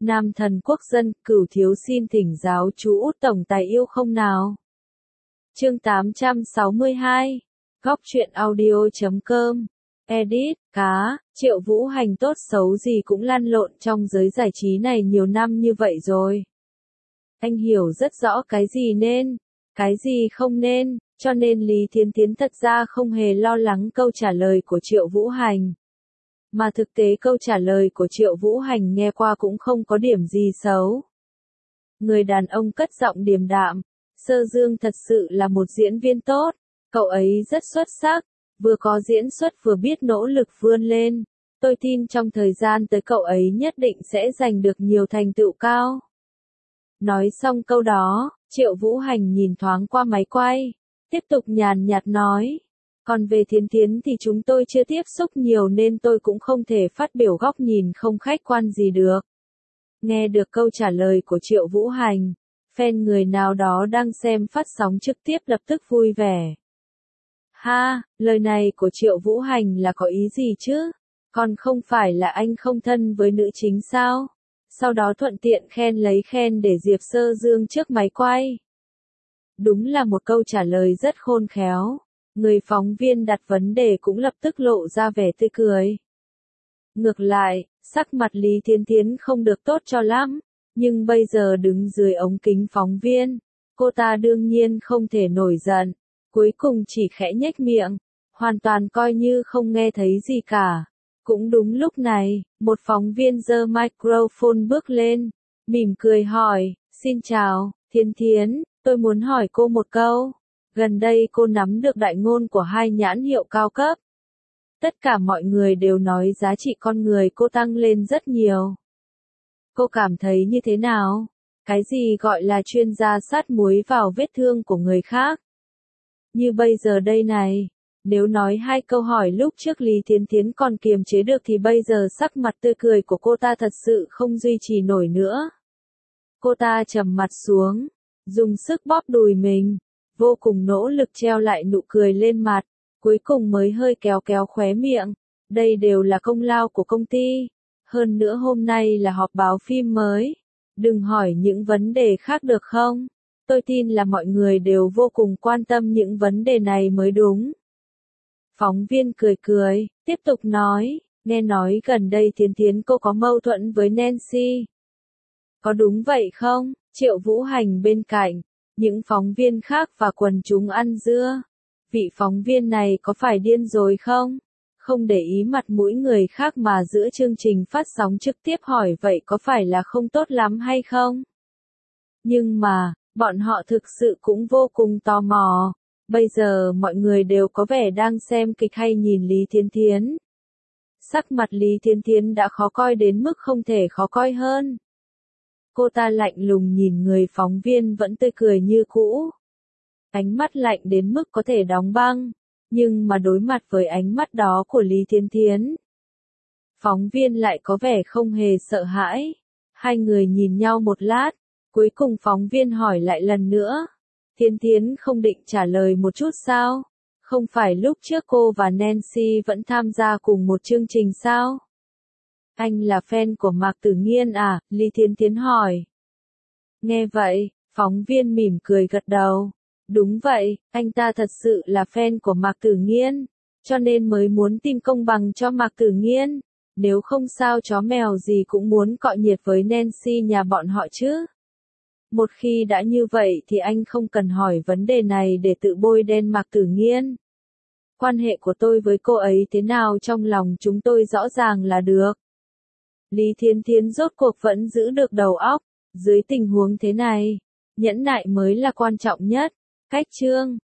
Nam thần quốc dân, Cửu thiếu xin thỉnh giáo chú Út tổng tài yêu không nào. Chương 862. Góc truyện audio.com. Edit, cá, Triệu Vũ Hành tốt xấu gì cũng lăn lộn trong giới giải trí này nhiều năm như vậy rồi. Anh hiểu rất rõ cái gì nên, cái gì không nên, cho nên Lý Thiến Thiến thật ra không hề lo lắng câu trả lời của Triệu Vũ Hành. Mà thực tế câu trả lời của Triệu Vũ Hành nghe qua cũng không có điểm gì xấu. Người đàn ông cất giọng điềm đạm, Sơ Dương thật sự là một diễn viên tốt, cậu ấy rất xuất sắc, vừa có diễn xuất vừa biết nỗ lực vươn lên, tôi tin trong thời gian tới cậu ấy nhất định sẽ giành được nhiều thành tựu cao. Nói xong câu đó, Triệu Vũ Hành nhìn thoáng qua máy quay, tiếp tục nhàn nhạt nói. Còn về Thiến Thiến thì chúng tôi chưa tiếp xúc nhiều nên tôi cũng không thể phát biểu góc nhìn không khách quan gì được. Nghe được câu trả lời của Triệu Vũ Hành, fan người nào đó đang xem phát sóng trực tiếp lập tức vui vẻ. Ha, lời này của Triệu Vũ Hành là có ý gì chứ? Còn không phải là anh không thân với nữ chính sao? Sau đó thuận tiện lấy khen để Diệp Sơ Dương trước máy quay. Đúng là một câu trả lời rất khôn khéo. Người phóng viên đặt vấn đề cũng lập tức lộ ra vẻ tươi cười. Ngược lại, sắc mặt Lý Thiến Thiến không được tốt cho lắm, nhưng bây giờ đứng dưới ống kính phóng viên, cô ta đương nhiên không thể nổi giận, cuối cùng chỉ khẽ nhếch miệng, hoàn toàn coi như không nghe thấy gì cả. Cũng đúng lúc này, một phóng viên giơ microphone bước lên, mỉm cười hỏi, xin chào, Thiến Thiến, tôi muốn hỏi cô một câu. Gần đây cô nắm được đại ngôn của hai nhãn hiệu cao cấp. Tất cả mọi người đều nói giá trị con người cô tăng lên rất nhiều. Cô cảm thấy như thế nào? Cái gì gọi là chuyên gia sát muối vào vết thương của người khác? Như bây giờ đây này, nếu nói hai câu hỏi lúc trước Lý Thiến Thiến còn kiềm chế được thì bây giờ sắc mặt tươi cười của cô ta thật sự không duy trì nổi nữa. Cô ta trầm mặt xuống, dùng sức bóp đùi mình. Vô cùng nỗ lực treo lại nụ cười lên mặt, cuối cùng mới hơi kéo khóe miệng. Đây đều là công lao của công ty. Hơn nữa hôm nay là họp báo phim mới. Đừng hỏi những vấn đề khác được không? Tôi tin là mọi người đều vô cùng quan tâm những vấn đề này mới đúng. Phóng viên cười, tiếp tục nói, nghe nói gần đây Thiến Thiến cô có mâu thuẫn với Nancy. Có đúng vậy không? Triệu Vũ Hành bên cạnh. Những phóng viên khác và quần chúng ăn dưa. Vị phóng viên này có phải điên rồi không? Không để ý mặt mũi người khác mà giữa chương trình phát sóng trực tiếp hỏi vậy có phải là không tốt lắm hay không? Nhưng mà, bọn họ thực sự cũng vô cùng tò mò. Bây giờ mọi người đều có vẻ đang xem kịch hay nhìn Lý Thiến Thiến. Sắc mặt Lý Thiến Thiến đã khó coi đến mức không thể khó coi hơn. Cô ta lạnh lùng nhìn người phóng viên vẫn tươi cười như cũ. Ánh mắt lạnh đến mức có thể đóng băng, nhưng mà đối mặt với ánh mắt đó của Lý Thiến Thiến, phóng viên lại có vẻ không hề sợ hãi. Hai người nhìn nhau một lát, cuối cùng phóng viên hỏi lại lần nữa. Thiến Thiến không định trả lời một chút sao? Không phải lúc trước cô và Nancy vẫn tham gia cùng một chương trình sao? Anh là fan của Mạc Tử Nghiên à? Lý Thiến Thiến hỏi. Nghe vậy, phóng viên mỉm cười gật đầu. Đúng vậy, anh ta thật sự là fan của Mạc Tử Nghiên, cho nên mới muốn tìm công bằng cho Mạc Tử Nghiên. Nếu không sao chó mèo gì cũng muốn cọ nhiệt với Nancy nhà bọn họ chứ. Một khi đã như vậy thì anh không cần hỏi vấn đề này để tự bôi đen Mạc Tử Nghiên. Quan hệ của tôi với cô ấy thế nào trong lòng chúng tôi rõ ràng là được. Lý Thiến Thiến rốt cuộc vẫn giữ được đầu óc. Dưới tình huống thế này, nhẫn nại mới là quan trọng nhất. Cách chương